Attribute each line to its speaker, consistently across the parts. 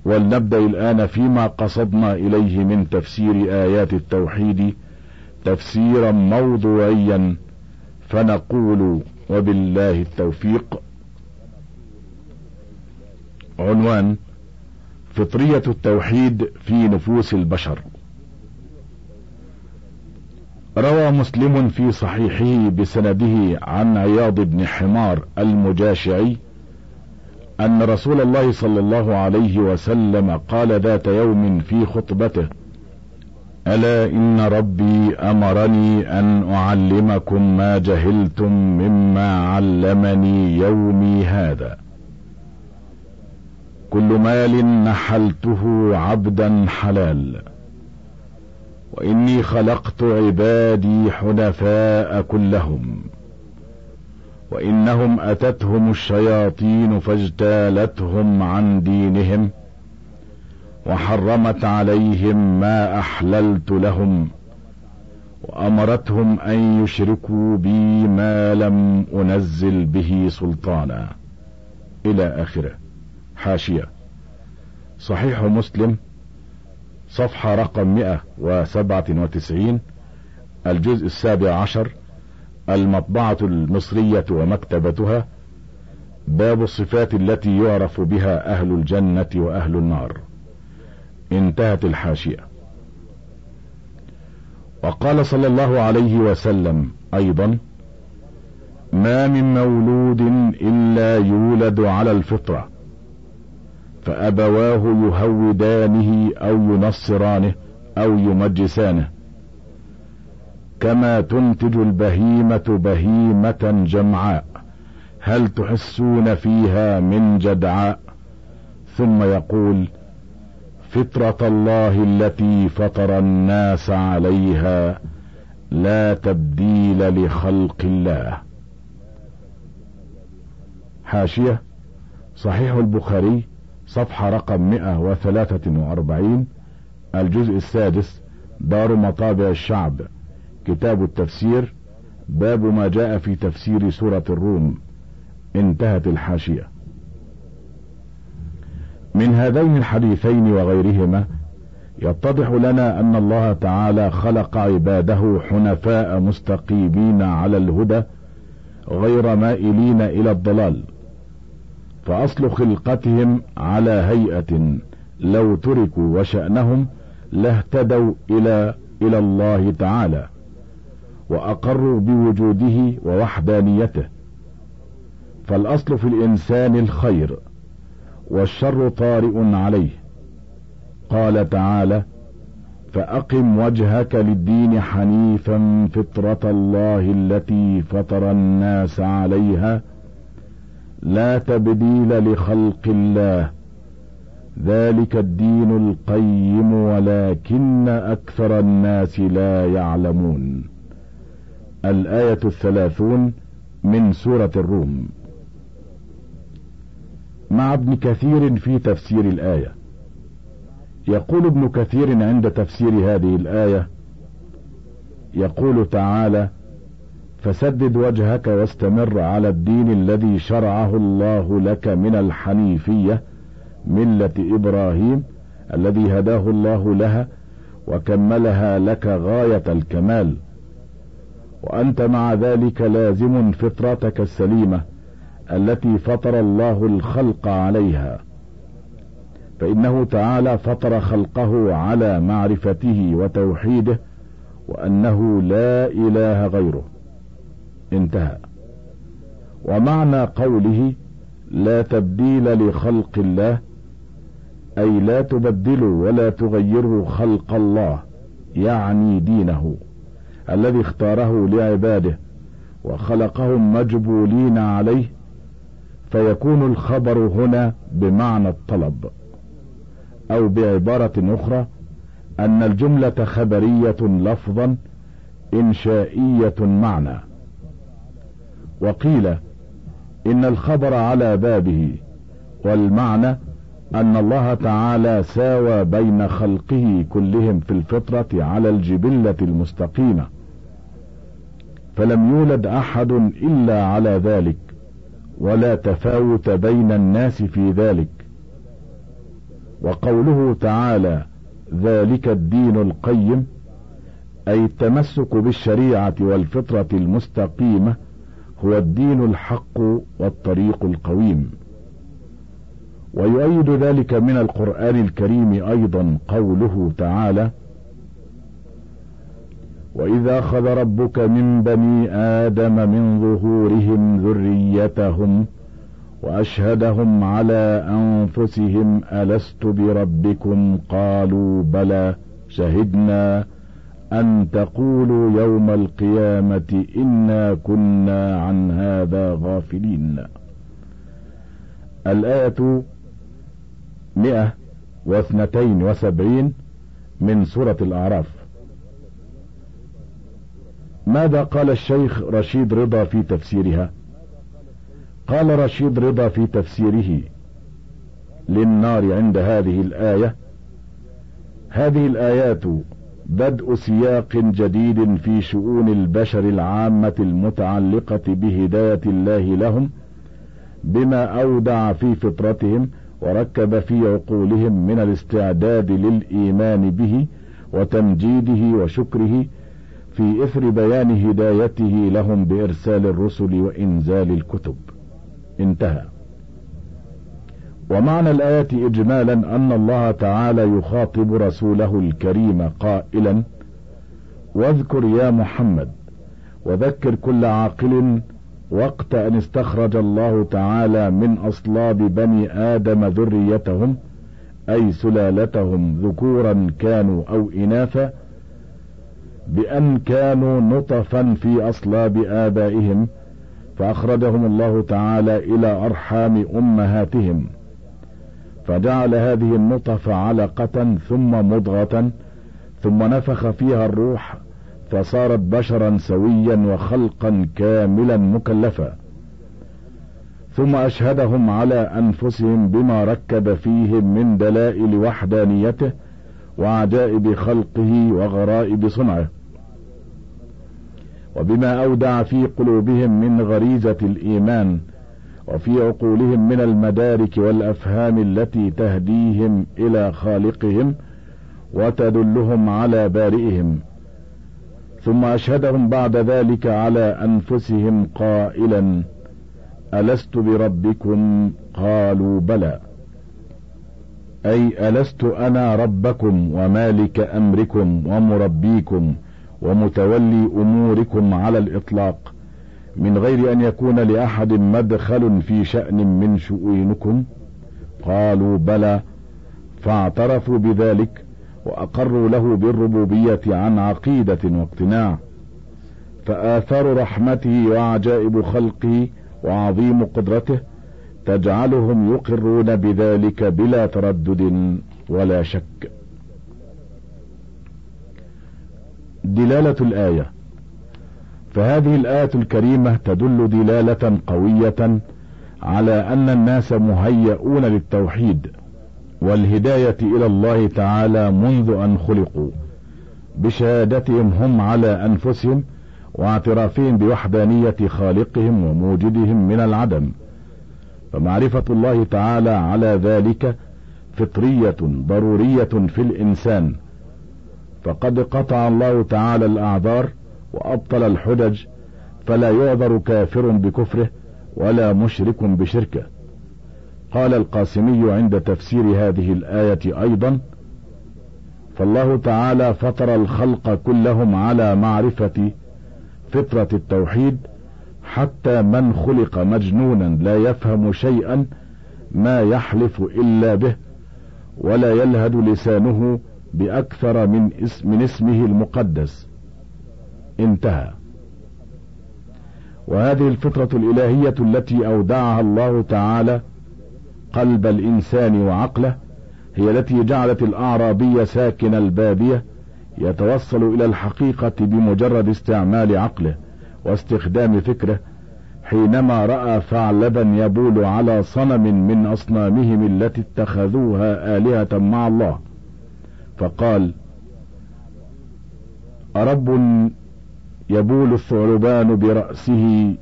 Speaker 1: ولنبدأ الآن فيما قصدنا إليه من تفسير آيات التوحيد تفسيرا موضوعيا، فنقول وبالله التوفيق. عنوان: فطرية التوحيد في نفوس البشر. روى مسلم في صحيحه بسنده عن عياض بن حمار المجاشعي أن رسول الله صلى الله عليه وسلم قال ذات يوم في خطبته: ألا إن ربي أمرني أن أعلمكم ما جهلتم مما علمني يومي هذا. كل مال نحلته عبدا حلال، وإني خلقت عبادي حنفاء كلهم، وإنهم أتتهم الشياطين فاجتالتهم عن دينهم، وحرمت عليهم ما أحللت لهم، وأمرتهم أن يشركوا بي ما لم أنزل به سلطانا، إلى آخره. حاشية: صحيح مسلم، صفحة رقم 197، الجزء 17، المطبعة المصرية ومكتبتها، باب الصفات التي يعرف بها أهل الجنة وأهل النار. انتهت الحاشية. وقال صلى الله عليه وسلم أيضا: ما من مولود إلا يولد على الفطرة، فأبواه يهودانه أو ينصرانه أو يمجسانه، كما تنتج البهيمة بهيمة جمعاء، هل تحسون فيها من جدعاء؟ ثم يقول: فطرة الله التي فطر الناس عليها، لا تبديل لخلق الله. حاشية: صحيح البخاري، صفحة رقم 143، الجزء 6، دار مطابع الشعب، كتاب التفسير، باب ما جاء في تفسير سورة الروم. انتهت الحاشية. من هذين الحديثين وغيرهما يتضح لنا أن الله تعالى خلق عباده حنفاء مستقيمين على الهدى غير مائلين إلى الضلال، فأصل خلقتهم على هيئة لو تركوا وشأنهم لاهتدوا إلى الله تعالى، وأقروا بوجوده ووحدانيته. فالأصل في الإنسان الخير، والشر طارئ عليه. قال تعالى: فأقم وجهك للدين حنيفا فطرة الله التي فطر الناس عليها، لا تبديل لخلق الله، ذلك الدين القيم ولكن أكثر الناس لا يعلمون. الآية 30 من سورة الروم. مع ابن كثير في تفسير الآية. يقول ابن كثير عند تفسير هذه الآية: يقول تعالى: فسدد وجهك واستمر على الدين الذي شرعه الله لك من الحنيفية، ملة إبراهيم الذي هداه الله لها وكملها لك غاية الكمال، وأنت مع ذلك لازم فطرتك السليمة التي فطر الله الخلق عليها، فإنه تعالى فطر خلقه على معرفته وتوحيده، وأنه لا إله غيره. انتهى. ومعنى قوله لا تبديل لخلق الله، أي لا تبدلوا ولا تغيروا خلق الله، يعني دينه الذي اختاره لعباده وخلقهم مجبولين عليه، فيكون الخبر هنا بمعنى الطلب، أو بعبارة أخرى أن الجملة خبرية لفظا إنشائية معنى. وقيل إن الخبر على بابه، والمعنى أن الله تعالى ساوى بين خلقه كلهم في الفطرة على الجبلة المستقيمة، فلم يولد أحد إلا على ذلك، ولا تفاوت بين الناس في ذلك. وقوله تعالى ذلك الدين القيم أي التمسك بالشريعة والفطرة المستقيمة هو الدين الحق والطريق القويم. ويؤيد ذلك من القرآن الكريم أيضا قوله تعالى وإذا أخذ ربك من بني آدم من ظهورهم ذريتهم وأشهدهم على أنفسهم ألست بربكم قالوا بلى شهدنا أن تقولوا يوم القيامة إنا كنا عن هذا غافلين. الآية 172 من سورة الأعراف. ماذا قال الشيخ رشيد رضا في تفسيرها؟ قال رشيد رضا في تفسيره للنار عند هذه الآية: هذه الآيات بدء سياق جديد في شؤون البشر العامة المتعلقة بهداية الله لهم بما أودع في فطرتهم وركب في عقولهم من الاستعداد للإيمان به وتمجيده وشكره في إثر بيان هدايته لهم بإرسال الرسل وإنزال الكتب. انتهى. ومعنى الآية إجمالا أن الله تعالى يخاطب رسوله الكريم قائلا: واذكر يا محمد وذكر كل عاقل وقت أن استخرج الله تعالى من أصلاب بني آدم ذريتهم أي سلالتهم ذكورا كانوا أو إناثا بأن كانوا نطفا في أصلاب آبائهم فأخرجهم الله تعالى إلى أرحام أمهاتهم فجعل هذه النطفة علقة ثم مضغة ثم نفخ فيها الروح فصارت بشرا سويا وخلقا كاملا مكلفا ثم أشهدهم على أنفسهم بما ركب فيهم من دلائل وحدانيته وعجائب خلقه وغرائب صنعه وبما أودع في قلوبهم من غريزة الإيمان وفي عقولهم من المدارك والأفهام التي تهديهم إلى خالقهم وتدلهم على بارئهم. ثم أشهدهم بعد ذلك على أنفسهم قائلا: ألست بربكم قالوا بلى، أي ألست أنا ربكم ومالك أمركم ومربيكم ومتولي أموركم على الإطلاق من غير أن يكون لأحد مدخل في شأن من شؤونكم؟ قالوا بلى، فاعترفوا بذلك وأقروا له بالربوبية عن عقيدة واقتناع. فآثار رحمته وعجائب خلقه وعظيم قدرته تجعلهم يقرون بذلك بلا تردد ولا شك. دلالة الآية. فهذه الآية الكريمة تدل دلالة قوية على أن الناس مهيئون للتوحيد والهداية إلى الله تعالى منذ أن خلقوا بشهادتهم هم على أنفسهم واعترافهم بوحدانية خالقهم وموجدهم من العدم. فمعرفة الله تعالى على ذلك فطرية ضرورية في الإنسان، فقد قطع الله تعالى الأعذار وأبطل الحجج، فلا يعذر كافر بكفره ولا مشرك بشركه. قال القاسمي عند تفسير هذه الآية أيضا: فالله تعالى فطر الخلق كلهم على معرفة فطرة التوحيد، حتى من خلق مجنونا لا يفهم شيئا ما يحلف إلا به ولا يلهد لسانه بأكثر من اسمه المقدس. انتهى. وهذه الفطرة الإلهية التي أودعها الله تعالى قلب الإنسان وعقله هي التي جعلت الأعرابي ساكن البادية يتوصل إلى الحقيقة بمجرد استعمال عقله واستخدام فكره، حينما رأى ثعلبا يبول على صنم من أصنامهم التي اتخذوها آلهة مع الله، فقال: أرب يبول الثعلبان برأسه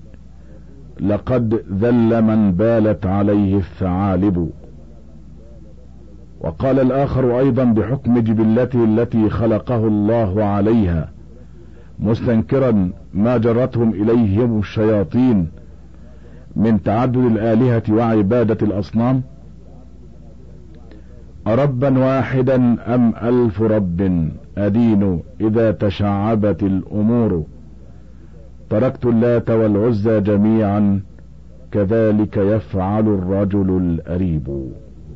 Speaker 1: لقد ذل من بالت عليه الثعالب. وقال الآخر أيضا بحكم جبلته التي خلقه الله عليها، مستنكرا ما جرتهم إليهم الشياطين من تعدد الآلهة وعبادة الأصنام: أربا واحدا أم ألف رب أدين إذا تشعبت الأمور، تركت اللات والعزى جميعا كذلك يفعل الرجل الأريب.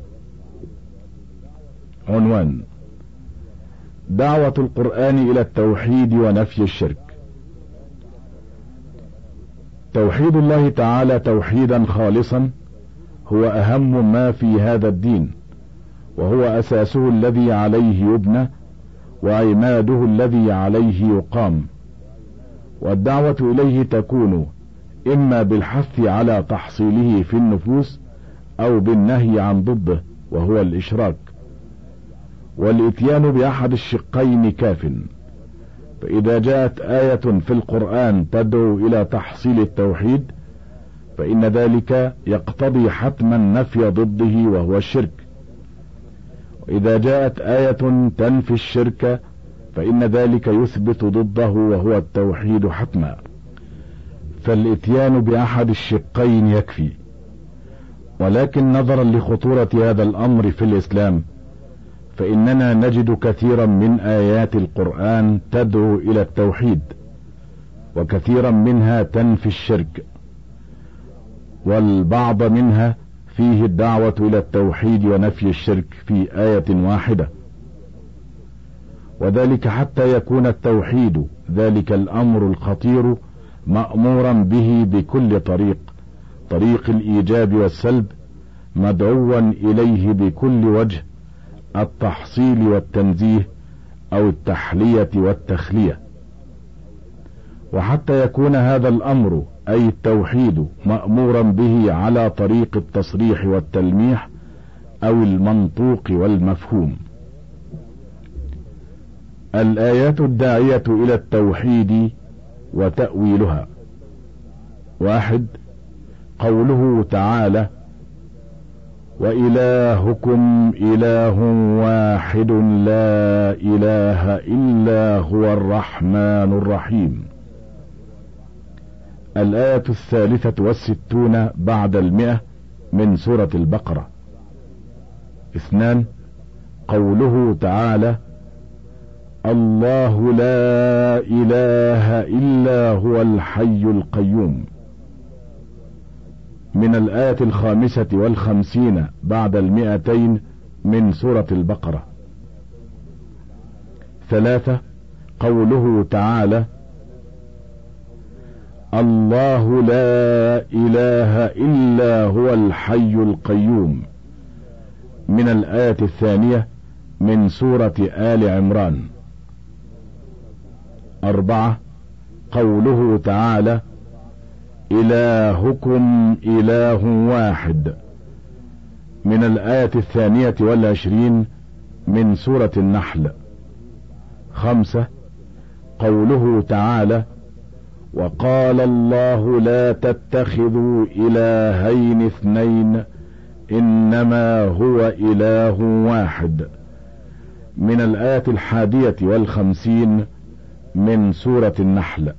Speaker 1: عنوان: دعوة القرآن إلى التوحيد ونفي الشرك. توحيد الله تعالى توحيدا خالصا هو أهم ما في هذا الدين، وهو أساسه الذي عليه يبنى وعماده الذي عليه يقام، والدعوة إليه تكون إما بالحث على تحصيله في النفوس أو بالنهي عن ضده وهو الإشراك، والإتيان بأحد الشقين كاف. فإذا جاءت آية في القرآن تدعو إلى تحصيل التوحيد فإن ذلك يقتضي حتما نفي ضده وهو الشرك، وإذا جاءت آية تنفي الشرك فإن ذلك يثبت ضده وهو التوحيد حتما. فالإتيان بأحد الشقين يكفي، ولكن نظرا لخطورة هذا الأمر في الإسلام فإننا نجد كثيرا من آيات القرآن تدعو إلى التوحيد، وكثيرا منها تنفي الشرك، والبعض منها فيه الدعوة إلى التوحيد ونفي الشرك في آية واحدة، وذلك حتى يكون التوحيد ذلك الأمر الخطير مأمورا به بكل طريق الإيجاب والسلب، مدعوا إليه بكل وجه، التحصيل والتنزيه أو التحلية والتخلية. وحتى يكون هذا الأمر أي التوحيد مأمورا به على طريق التصريح والتلميح أو المنطوق والمفهوم. الآيات الداعية إلى التوحيد وتأويلها: 1. قوله تعالى: وإلهكم إله واحد لا إله إلا هو الرحمن الرحيم. الآية 63 بعد 100 من سورة البقرة. 2. قوله تعالى: الله لا إله إلا هو الحي القيوم، من الآية 55 بعد 200 من سورة البقرة. 3. قوله تعالى: الله لا إله إلا هو الحي القيوم، من الآية 2 من سورة آل عمران. 4. قوله تعالى: إلهكم إله واحد، من الآية 22 من سورة النحل. 5. قوله تعالى: وقال الله لا تتخذوا إلهين اثنين إنما هو إله واحد، من الآية 51 من سورة النحل.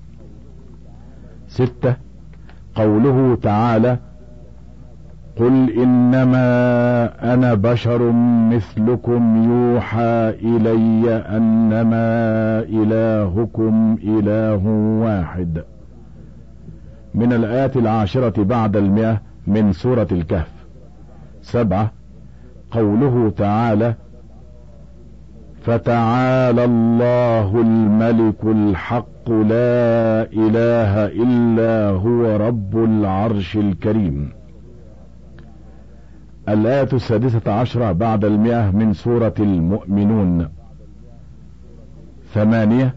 Speaker 1: 6. قوله تعالى: قل إنما أنا بشر مثلكم يوحى إلي أنما إلهكم إله واحد، من الآية 10 بعد 100 من سورة الكهف. 7. قوله تعالى: فتعالى الله الملك الحق لا إله إلا هو رب العرش الكريم. الآية 16 بعد 100 من سورة المؤمنون. 8.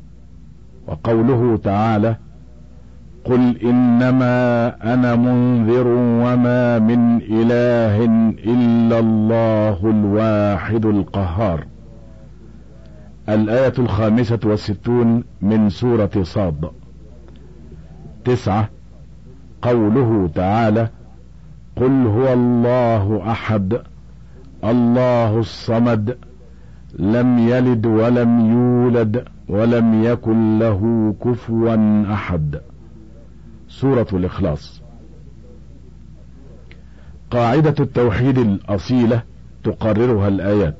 Speaker 1: وقوله تعالى: قل إنما أنا منذر وما من إله إلا الله الواحد القهار. الآية 65 من سورة صاد. 9. قوله تعالى: قل هو الله أحد الله الصمد لم يلد ولم يولد ولم يكن له كفوا أحد. سورة الإخلاص. قاعدة التوحيد الأصيلة تقررها الآيات.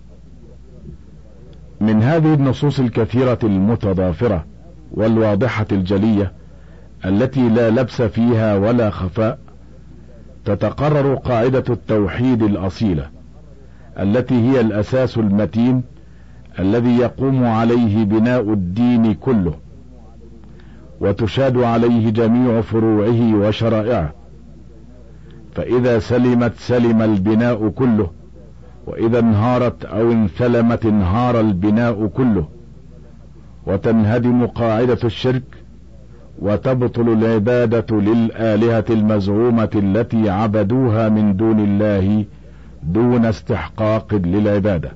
Speaker 1: من هذه النصوص الكثيرة المتضافرة والواضحة الجلية التي لا لبس فيها ولا خفاء، تتقرر قاعدة التوحيد الأصيلة التي هي الأساس المتين الذي يقوم عليه بناء الدين كله، وتشاد عليه جميع فروعه وشرائعه، فإذا سلمت سلم البناء كله، وإذا انهارت أو انثلمت انهار البناء كله، وتنهدم قاعدة الشرك، وتبطل العبادة للآلهة المزعومة التي عبدوها من دون الله دون استحقاق للعبادة.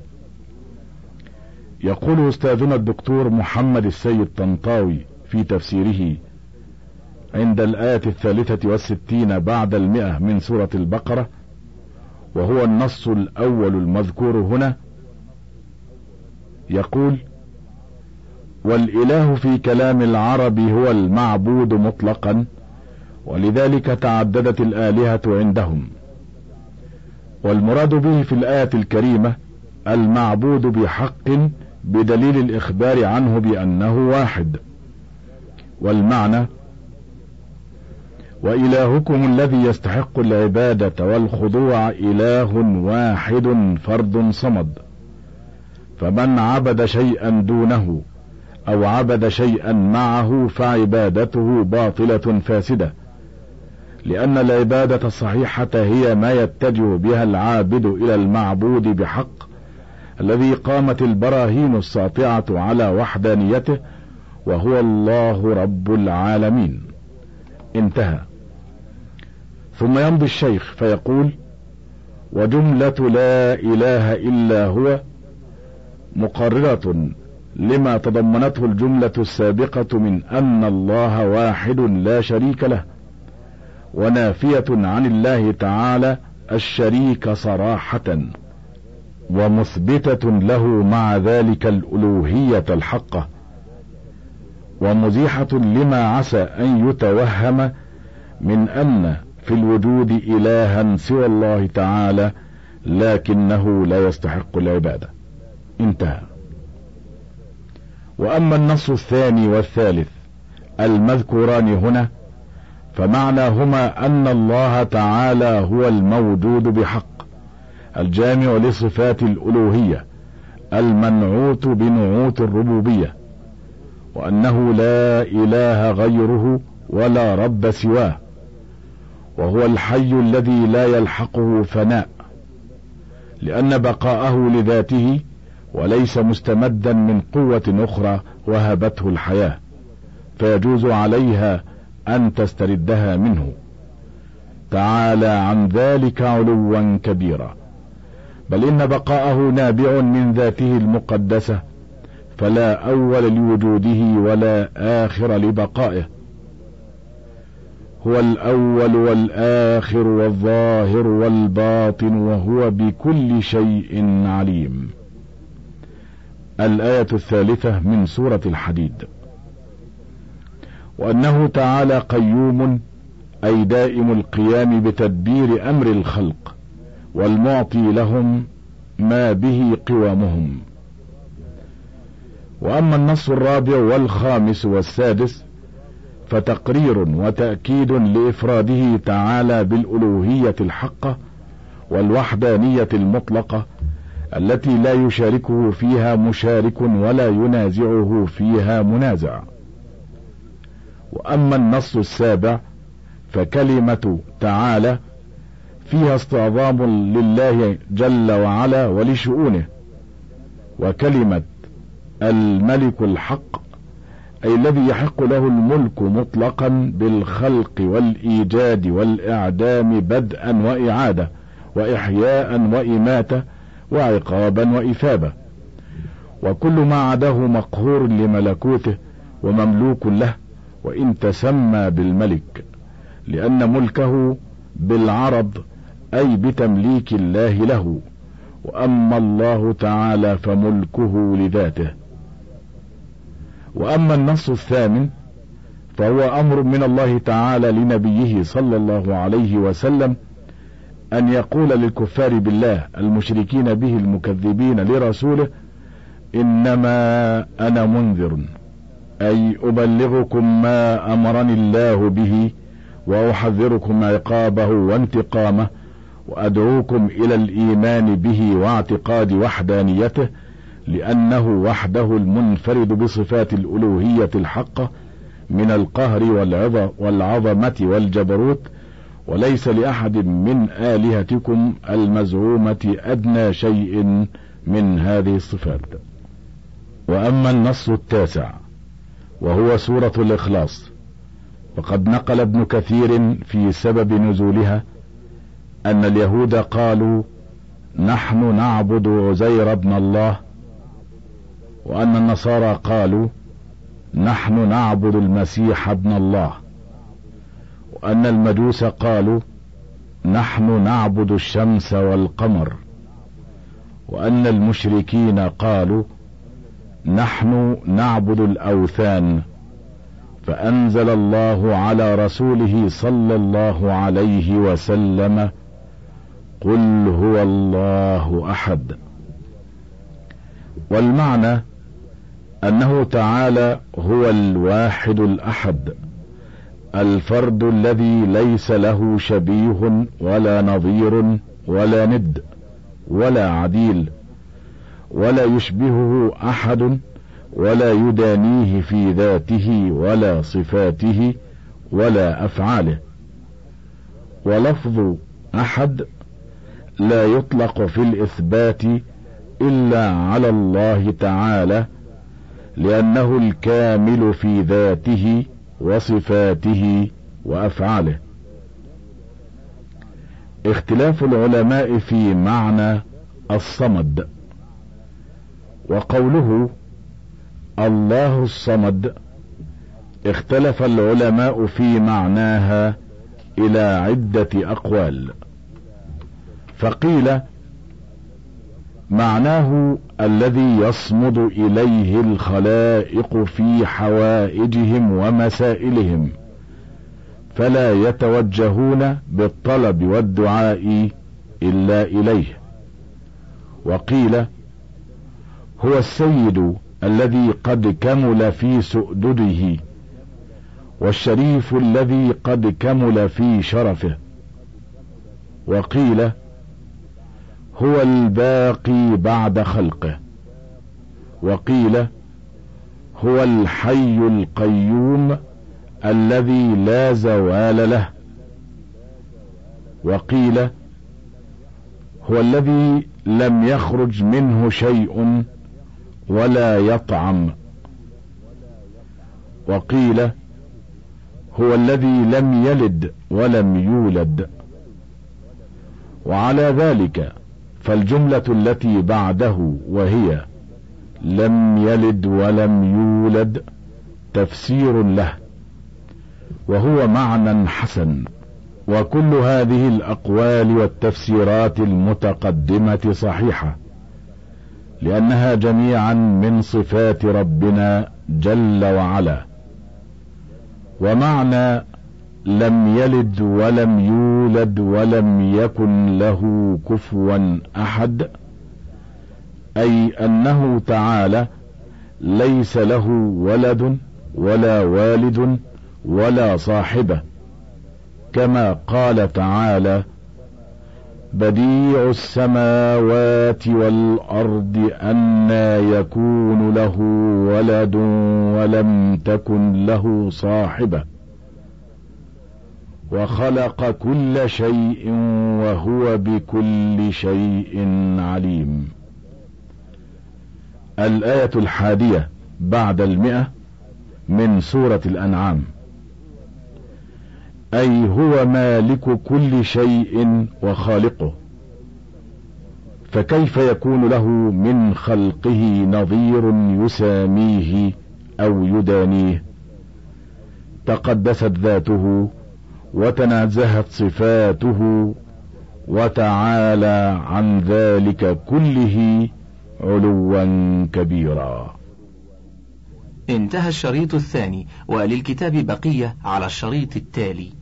Speaker 1: يقول أستاذنا الدكتور محمد السيد طنطاوي في تفسيره عند الآية 63 بعد 100 من سورة البقرة، وهو النص الأول المذكور هنا، يقول: والإله في كلام العرب هو المعبود مطلقا، ولذلك تعددت الآلهة عندهم، والمراد به في الآية الكريمة المعبود بحق بدليل الإخبار عنه بأنه واحد. والمعنى: وإلهكم الذي يستحق العبادة والخضوع إله واحد فرد صمد، فمن عبد شيئا دونه أو عبد شيئا معه فعبادته باطلة فاسدة، لأن العبادة الصحيحة هي ما يتجه بها العابد إلى المعبود بحق الذي قامت البراهين الساطعة على وحدانيته، وهو الله رب العالمين. انتهى. ثم يمضي الشيخ فيقول: وجملة لا إله إلا هو مقررة لما تضمنته الجملة السابقة من أن الله واحد لا شريك له، ونافية عن الله تعالى الشريك صراحة، ومثبتة له مع ذلك الألوهية الحقة، ومزيحة لما عسى أن يتوهم من أن في الوجود إلها سوى الله تعالى لكنه لا يستحق العبادة. انتهى. وأما النص الثاني والثالث المذكوران هنا فمعناهما أن الله تعالى هو الموجود بحق الجامع لصفات الألوهية المنعوت بنعوت الربوبية، وأنه لا إله غيره ولا رب سواه، وهو الحي الذي لا يلحقه فناء، لأن بقاءه لذاته وليس مستمدا من قوة أخرى وهبته الحياة فيجوز عليها أن تستردها منه، تعالى عن ذلك علوا كبيرا، بل إن بقاءه نابع من ذاته المقدسة، فلا أول لوجوده ولا آخر لبقائه، هو الأول والآخر والظاهر والباطن، وهو بكل شيء عليم. الآية 3 من سورة الحديد. وأنه تعالى قيوم أي دائم القيام بتدبير أمر الخلق والمعطي لهم ما به قوامهم. وأما النص الرابع والخامس والسادس فتقرير وتأكيد لإفراده تعالى بالألوهية الحقة والوحدانية المطلقة التي لا يشاركه فيها مشارك ولا ينازعه فيها منازع. وأما النص السابع فكلمة تعالى فيها استعظام لله جل وعلا ولشؤونه، وكلمة الملك الحق أي الذي يحق له الملك مطلقا بالخلق والإيجاد والإعدام بدءا وإعادة وإحياء وإماتة وعقابا وإثابة، وكل ما عداه مقهور لملكوته ومملوك له وإن تسمى بالملك، لأن ملكه بالعرض أي بتمليك الله له، وأما الله تعالى فملكه لذاته. وأما النص الثامن فهو أمر من الله تعالى لنبيه صلى الله عليه وسلم أن يقول للكفار بالله المشركين به المكذبين لرسوله: إنما أنا منذر، أي أبلغكم ما أمرني الله به، وأحذركم عقابه وانتقامه، وأدعوكم إلى الإيمان به واعتقاد وحدانيته، لأنه وحده المنفرد بصفات الألوهية الحقة من القهر والعظمة والجبروت، وليس لأحد من آلهتكم المزعومة أدنى شيء من هذه الصفات. وأما النص التاسع وهو سورة الإخلاص، وقد نقل ابن كثير في سبب نزولها أن اليهود قالوا: نحن نعبد عزير ابن الله، وأن النصارى قالوا: نحن نعبد المسيح ابن الله، وأن المجوس قالوا: نحن نعبد الشمس والقمر، وأن المشركين قالوا: نحن نعبد الأوثان. فأنزل الله على رسوله صلى الله عليه وسلم: قل هو الله أحد. والمعنى أنه تعالى هو الواحد الأحد، الفرد الذي ليس له شبيه ولا نظير ولا ند ولا عديل، ولا يشبهه أحد، ولا يدانيه في ذاته ولا صفاته ولا أفعاله. ولفظ أحد لا يطلق في الإثبات إلا على الله تعالى، لأنه الكامل في ذاته وصفاته وأفعاله. اختلاف العلماء في معنى الصمد. وقوله الله الصمد اختلف العلماء في معناها إلى عدة أقوال. فقيل معناه الذي يصمد إليه الخلائق في حوائجهم ومسائلهم، فلا يتوجهون بالطلب والدعاء إلا إليه. وقيل هو السيد الذي قد كمل في سؤدده، والشريف الذي قد كمل في شرفه. وقيل هو الباقي بعد خلقه. وقيل هو الحي القيوم الذي لا زوال له. وقيل هو الذي لم يخرج منه شيء ولا يطعم. وقيل هو الذي لم يلد ولم يولد. وعلى ذلك فالجملة التي بعده وهي لم يلد ولم يولد تفسير له، وهو معنى حسن. وكل هذه الأقوال والتفسيرات المتقدمة صحيحة، لأنها جميعا من صفات ربنا جل وعلا. ومعنى لم يلد ولم يولد ولم يكن له كفوا أحد، أي أنه تعالى ليس له ولد ولا والد ولا صاحبة، كما قال تعالى: بديع السماوات والأرض أنى يكون له ولد ولم تكن له صاحبة وخلق كل شيء وهو بكل شيء عليم. الآية 100 من سورة الأنعام. أي هو مالك كل شيء وخالقه، فكيف يكون له من خلقه نظير يساميه أو يدانيه؟ تقدست ذاته وتنزهت صفاته وتعالى عن ذلك كله علوا كبيرا.
Speaker 2: انتهى الشريط الثاني، وللكتاب بقية على الشريط التالي.